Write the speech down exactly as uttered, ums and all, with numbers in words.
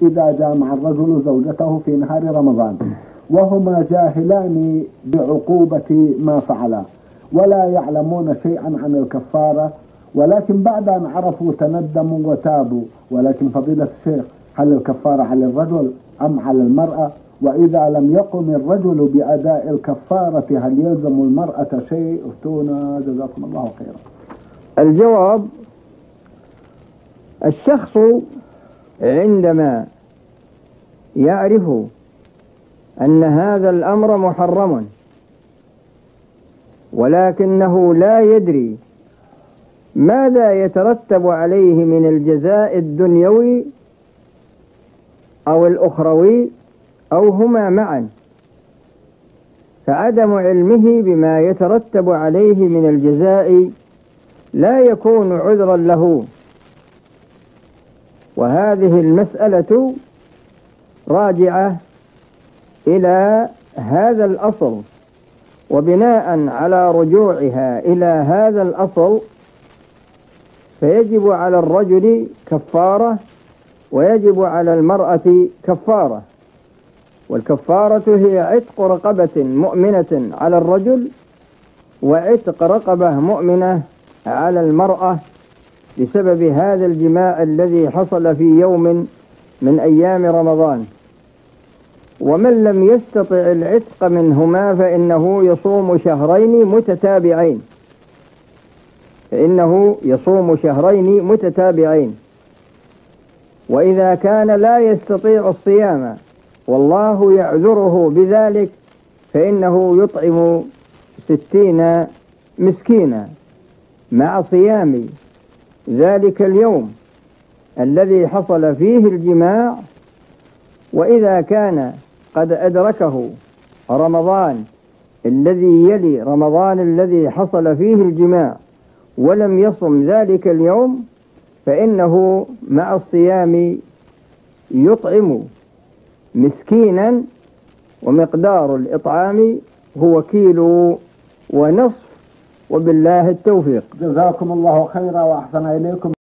إذا جامع الرجل زوجته في نهار رمضان وهما جاهلان بعقوبة ما فعلا ولا يعلمون شيئا عن الكفارة، ولكن بعد أن عرفوا تندموا وتابوا. ولكن فضيلة الشيخ، هل الكفارة على الرجل أم على المرأة؟ وإذا لم يقم الرجل بأداء الكفارة هل يلزم المرأة شيء؟ افتونا جزاكم الله خيرا. الجواب: الشخص عندما يعرف أن هذا الأمر محرم ولكنه لا يدري ماذا يترتب عليه من الجزاء الدنيوي أو الأخروي أو هما معا، فعدم علمه بما يترتب عليه من الجزاء لا يكون عذرا له. وهذه المسألة راجعة إلى هذا الأصل، وبناء على رجوعها إلى هذا الأصل فيجب على الرجل كفارة ويجب على المرأة كفارة. والكفارة هي عتق رقبة مؤمنة على الرجل وعتق رقبة مؤمنة على المرأة بسبب هذا الجماع الذي حصل في يوم من أيام رمضان. ومن لم يستطع العتق منهما فإنه يصوم شهرين متتابعين فإنه يصوم شهرين متتابعين وإذا كان لا يستطيع الصيام والله يعذره بذلك فإنه يطعم ستين مسكينا مع صيام ذلك اليوم الذي حصل فيه الجماع. وإذا كان قد أدركه رمضان الذي يلي رمضان الذي حصل فيه الجماع ولم يصم ذلك اليوم فإنه مع الصيام يطعم مسكينا، ومقدار الإطعام هو كيلو ونصف، وبالله التوفيق. جزاكم الله خيرا وأحسن إليكم.